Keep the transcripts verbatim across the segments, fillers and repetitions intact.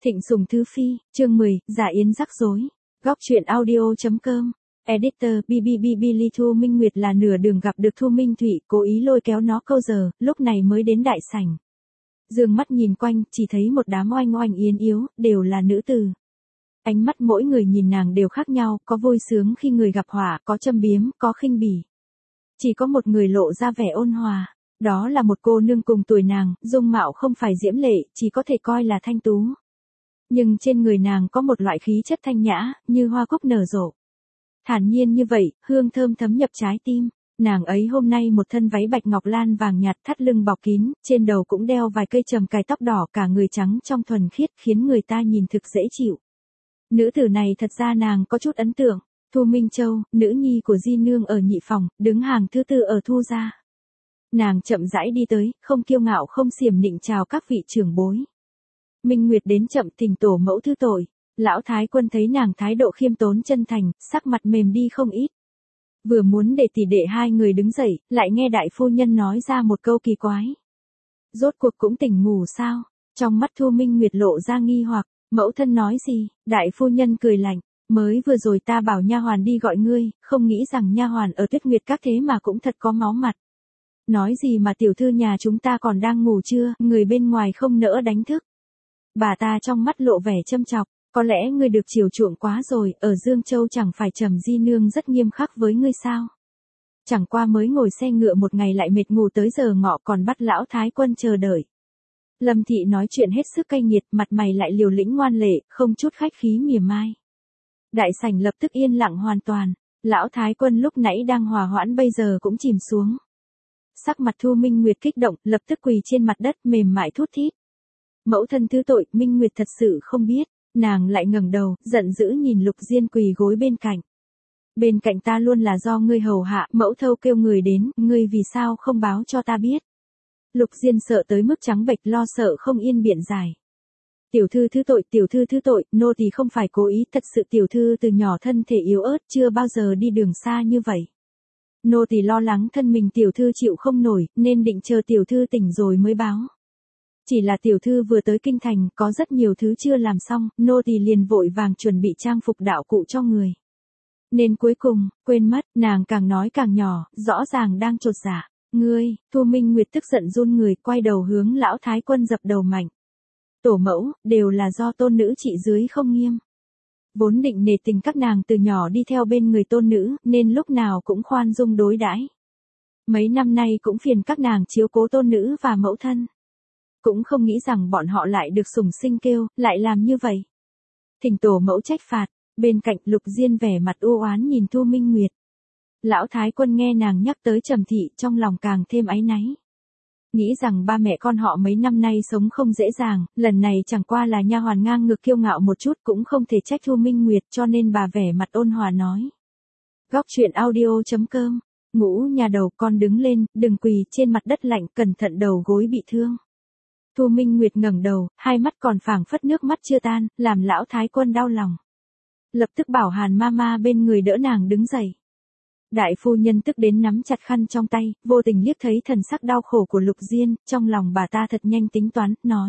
Thịnh Sùng Thứ Phi, chương mười, Dạ Yến rắc rối. Góc truyện audio.com. Editor bê bê bê bê Ly Thu Minh Nguyệt là nửa đường gặp được Thu Minh Thụy, cố ý lôi kéo nó câu giờ, lúc này mới đến đại sảnh. Dương mắt nhìn quanh, chỉ thấy một đám oanh oanh yến yếu, đều là nữ tử. Ánh mắt mỗi người nhìn nàng đều khác nhau, có vui sướng khi người gặp họa, có châm biếm, có khinh bỉ. Chỉ có một người lộ ra vẻ ôn hòa, đó là một cô nương cùng tuổi nàng, dung mạo không phải diễm lệ, chỉ có thể coi là thanh tú. Nhưng trên người nàng có một loại khí chất thanh nhã, như hoa cúc nở rộ. Thản nhiên như vậy, hương thơm thấm nhập trái tim. Nàng ấy hôm nay một thân váy bạch ngọc lan vàng nhạt, thắt lưng bọc kín, trên đầu cũng đeo vài cây trầm cài tóc đỏ, cả người trắng trong thuần khiết, khiến người ta nhìn thực dễ chịu. Nữ tử này thật ra nàng có chút ấn tượng. Thu Minh Châu, nữ nhi của Di Nương ở nhị phòng, đứng hàng thứ tư ở Thu gia. Nàng chậm rãi đi tới, không kiêu ngạo không xiểm nịnh chào các vị trưởng bối. Minh Nguyệt đến chậm, thỉnh tổ mẫu thứ tội. Lão Thái Quân thấy nàng thái độ khiêm tốn chân thành, sắc mặt mềm đi không ít. Vừa muốn để tỷ đệ hai người đứng dậy, lại nghe đại phu nhân nói ra một câu kỳ quái. Rốt cuộc cũng tỉnh ngủ sao? Trong mắt Thu Minh Nguyệt lộ ra nghi hoặc, mẫu thân nói gì? Đại phu nhân cười lạnh, mới vừa rồi ta bảo nha hoàn đi gọi ngươi, không nghĩ rằng nha hoàn ở Tuyết Nguyệt các thế mà cũng thật có máu mặt. Nói gì mà tiểu thư nhà chúng ta còn đang ngủ chưa, người bên ngoài không nỡ đánh thức. Bà ta trong mắt lộ vẻ châm chọc, có lẽ ngươi được chiều chuộng quá rồi, ở Dương Châu chẳng phải Trầm Di Nương rất nghiêm khắc với ngươi sao? Chẳng qua mới ngồi xe ngựa một ngày lại mệt ngủ tới giờ ngọ còn bắt lão Thái Quân chờ đợi. Lâm Thị nói chuyện hết sức cay nghiệt, mặt mày lại liều lĩnh ngoan lệ, không chút khách khí mỉa mai. Đại sảnh lập tức yên lặng hoàn toàn, lão Thái Quân lúc nãy đang hòa hoãn bây giờ cũng chìm xuống. Sắc mặt Thu Minh Nguyệt kích động, lập tức quỳ trên mặt đất mềm mại thút thít. Mẫu thân thứ tội, Minh Nguyệt thật sự không biết. Nàng lại ngẩng đầu, giận dữ nhìn Lục Diên quỳ gối bên cạnh. Bên cạnh ta luôn là do ngươi hầu hạ, mẫu thâu kêu người đến, ngươi vì sao không báo cho ta biết. Lục Diên sợ tới mức trắng bệch, lo sợ không yên biện giải. Tiểu thư thứ tội, tiểu thư thứ tội, nô tỳ không phải cố ý, thật sự tiểu thư từ nhỏ thân thể yếu ớt, chưa bao giờ đi đường xa như vậy. Nô tỳ lo lắng thân mình tiểu thư chịu không nổi, nên định chờ tiểu thư tỉnh rồi mới báo. Chỉ là tiểu thư vừa tới kinh thành, có rất nhiều thứ chưa làm xong, nô tỳ liền vội vàng chuẩn bị trang phục đạo cụ cho người. Nên cuối cùng, quên mất, nàng càng nói càng nhỏ, rõ ràng đang chột dạ. Ngươi, Thu Minh Nguyệt tức giận run người, quay đầu hướng lão Thái Quân dập đầu mạnh. Tổ mẫu, đều là do tôn nữ chị dưới không nghiêm. Vốn định nể tình các nàng từ nhỏ đi theo bên người tôn nữ, nên lúc nào cũng khoan dung đối đãi. Mấy năm nay cũng phiền các nàng chiếu cố tôn nữ và mẫu thân. Cũng không nghĩ rằng bọn họ lại được sủng sinh kêu, lại làm như vậy. Thỉnh tổ mẫu trách phạt, bên cạnh Lục Diên vẻ mặt u oán nhìn Thu Minh Nguyệt. Lão Thái Quân nghe nàng nhắc tới Trầm Thị, trong lòng càng thêm áy náy. Nghĩ rằng ba mẹ con họ mấy năm nay sống không dễ dàng, lần này chẳng qua là nha hoàn ngang ngược kiêu ngạo một chút, cũng không thể trách Thu Minh Nguyệt, cho nên bà vẻ mặt ôn hòa nói. Góc truyện audio.com. Ngũ nhà đầu, con đứng lên, đừng quỳ trên mặt đất lạnh, cẩn thận đầu gối bị thương. Thu Minh Nguyệt ngẩng đầu, hai mắt còn phảng phất nước mắt chưa tan, làm lão Thái Quân đau lòng. Lập tức bảo Hàn Mama bên người đỡ nàng đứng dậy. Đại phu nhân tức đến nắm chặt khăn trong tay, vô tình liếc thấy thần sắc đau khổ của Lục Diên, trong lòng bà ta thật nhanh tính toán, nói.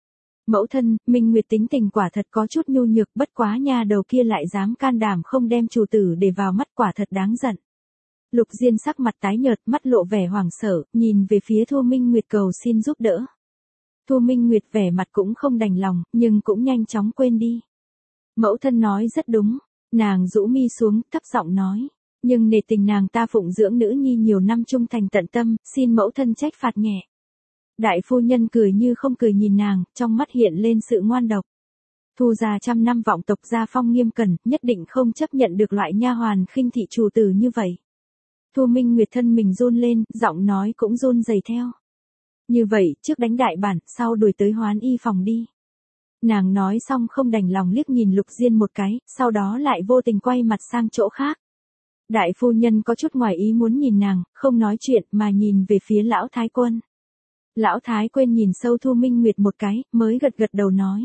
Mẫu thân, Minh Nguyệt tính tình quả thật có chút nhu nhược, bất quá nha đầu kia lại dám can đảm không đem chủ tử để vào mắt, quả thật đáng giận. Lục Diên sắc mặt tái nhợt, mắt lộ vẻ hoảng sợ, nhìn về phía Thu Minh Nguyệt cầu xin giúp đỡ. Thu Minh Nguyệt vẻ mặt cũng không đành lòng, nhưng cũng nhanh chóng quên đi. Mẫu thân nói rất đúng, nàng rũ mi xuống, thấp giọng nói. Nhưng nể tình nàng ta phụng dưỡng nữ nhi nhiều năm trung thành tận tâm, xin mẫu thân trách phạt nhẹ. Đại phu nhân cười như không cười nhìn nàng, trong mắt hiện lên sự ngoan độc. Thu gia trăm năm vọng tộc gia phong nghiêm cẩn, nhất định không chấp nhận được loại nha hoàn khinh thị chủ tử như vậy. Thu Minh Nguyệt thân mình run lên, giọng nói cũng run rẩy theo. Như vậy, trước đánh đại bản, sau đuổi tới Hoán Y phòng đi. Nàng nói xong không đành lòng liếc nhìn Lục Diên một cái, sau đó lại vô tình quay mặt sang chỗ khác. Đại phu nhân có chút ngoài ý muốn nhìn nàng, không nói chuyện mà nhìn về phía lão Thái Quân. Lão Thái Quân nhìn sâu Thu Minh Nguyệt một cái, mới gật gật đầu nói.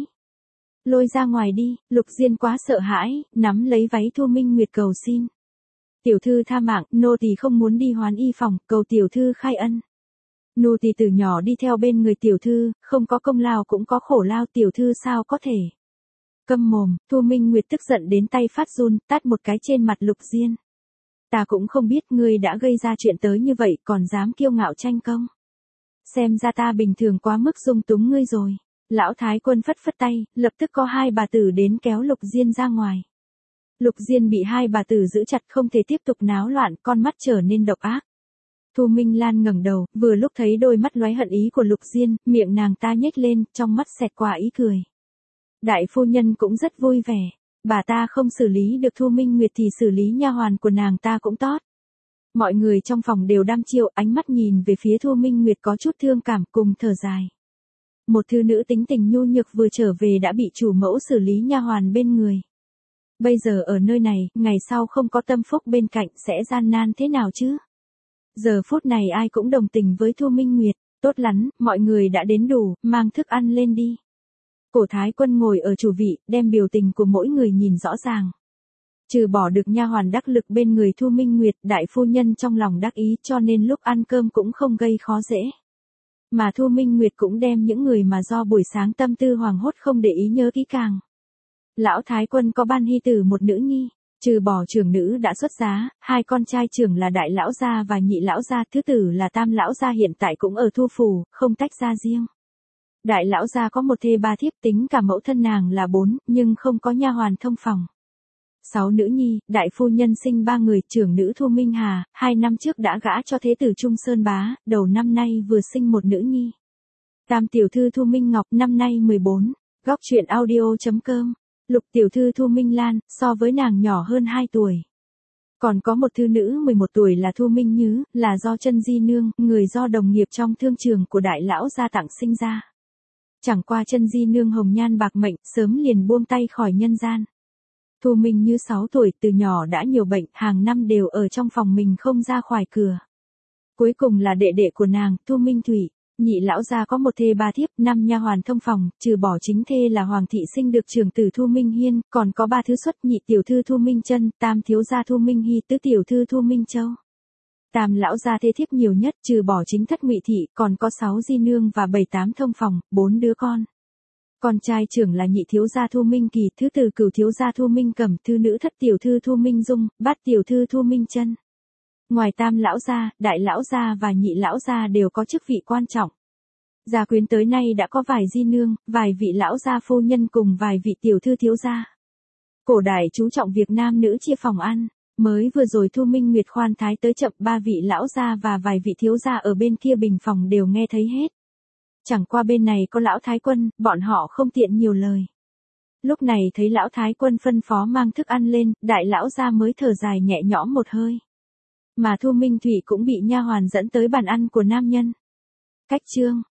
Lôi ra ngoài đi, Lục Diên quá sợ hãi, nắm lấy váy Thu Minh Nguyệt cầu xin. Tiểu thư tha mạng, nô tỳ không muốn đi Hoán Y phòng, cầu tiểu thư khai ân. Nô tỳ từ nhỏ đi theo bên người tiểu thư, không có công lao cũng có khổ lao, tiểu thư sao có thể. Câm mồm, Thu Minh Nguyệt tức giận đến tay phát run, tát một cái trên mặt Lục Diên. Ta cũng không biết ngươi đã gây ra chuyện tới như vậy còn dám kiêu ngạo tranh công. Xem ra ta bình thường quá mức dung túng ngươi rồi. Lão Thái Quân phất phất tay, lập tức có hai bà tử đến kéo Lục Diên ra ngoài. Lục Diên bị hai bà tử giữ chặt không thể tiếp tục náo loạn, con mắt trở nên độc ác. Thu Minh Lan ngẩng đầu, vừa lúc thấy đôi mắt lóe hận ý của Lục Diên, miệng nàng ta nhếch lên, trong mắt xẹt qua ý cười. Đại phu nhân cũng rất vui vẻ, bà ta không xử lý được Thu Minh Nguyệt thì xử lý nha hoàn của nàng ta cũng tốt. Mọi người trong phòng đều đăm chiêu, ánh mắt nhìn về phía Thu Minh Nguyệt có chút thương cảm cùng thở dài. Một thư nữ tính tình nhu nhược vừa trở về đã bị chủ mẫu xử lý nha hoàn bên người. Bây giờ ở nơi này, ngày sau không có Tâm Phúc bên cạnh sẽ gian nan thế nào chứ? Giờ phút này ai cũng đồng tình với Thu Minh Nguyệt, tốt lắm, mọi người đã đến đủ, mang thức ăn lên đi. Cổ Thái Quân ngồi ở chủ vị, đem biểu tình của mỗi người nhìn rõ ràng. Trừ bỏ được nha hoàn đắc lực bên người Thu Minh Nguyệt, đại phu nhân trong lòng đắc ý cho nên lúc ăn cơm cũng không gây khó dễ. Mà Thu Minh Nguyệt cũng đem những người mà do buổi sáng tâm tư hoàng hốt không để ý nhớ kỹ càng. Lão Thái Quân có ban hy tử một nữ nhi, trừ bỏ trưởng nữ đã xuất giá, hai con trai trưởng là đại lão gia và nhị lão gia, thứ tử là tam lão gia hiện tại cũng ở Thu Phủ, không tách ra riêng. Đại lão gia có một thê ba thiếp, tính cả mẫu thân nàng là bốn, nhưng không có nha hoàn thông phòng. Sáu nữ nhi, đại phu nhân sinh ba người, trưởng nữ Thu Minh Hà, hai năm trước đã gả cho thế tử Trung Sơn Bá, đầu năm nay vừa sinh một nữ nhi. Tam tiểu thư Thu Minh Ngọc, năm nay mười bốn, góc truyện audio chấm com. Lục tiểu thư Thu Minh Lan, so với nàng nhỏ hơn hai tuổi. Còn có một thư nữ mười một tuổi là Thu Minh Nhứ, là do Chân Di Nương, người do đồng nghiệp trong thương trường của đại lão gia tặng sinh ra. Chẳng qua Chân Di Nương hồng nhan bạc mệnh, sớm liền buông tay khỏi nhân gian. Thu Minh Như sáu tuổi, từ nhỏ đã nhiều bệnh, hàng năm đều ở trong phòng mình không ra khỏi cửa. Cuối cùng là đệ đệ của nàng, Thu Minh Thủy. Nhị lão gia có một thê ba thiếp, năm nha hoàn thông phòng, trừ bỏ chính thê là Hoàng thị sinh được trưởng tử Thu Minh Hiên, còn có ba thứ xuất, nhị tiểu thư Thu Minh Chân, tam thiếu gia Thu Minh Hy, tứ tiểu thư Thu Minh Châu. Tam lão gia thê thiếp nhiều nhất, trừ bỏ chính thất Ngụy thị, còn có sáu di nương và bảy tám thông phòng, bốn đứa con. Con trai trưởng là nhị thiếu gia Thu Minh Kỳ, thứ tử cửu thiếu gia Thu Minh Cẩm, thứ nữ thất tiểu thư Thu Minh Dung, bát tiểu thư Thu Minh Chân. Ngoài tam lão gia, đại lão gia và nhị lão gia đều có chức vị quan trọng. Gia quyến tới nay đã có vài di nương, vài vị lão gia phu nhân cùng vài vị tiểu thư thiếu gia. Cổ đại chú trọng việc nam nữ chia phòng ăn, mới vừa rồi Thu Minh Nguyệt khoan thái tới chậm, ba vị lão gia và vài vị thiếu gia ở bên kia bình phòng đều nghe thấy hết. Chẳng qua bên này có lão Thái Quân, bọn họ không tiện nhiều lời. Lúc này thấy lão Thái Quân phân phó mang thức ăn lên, đại lão gia mới thở dài nhẹ nhõm một hơi. Mà Thu Minh Thủy cũng bị nha hoàn dẫn tới bàn ăn của nam nhân. Cách chương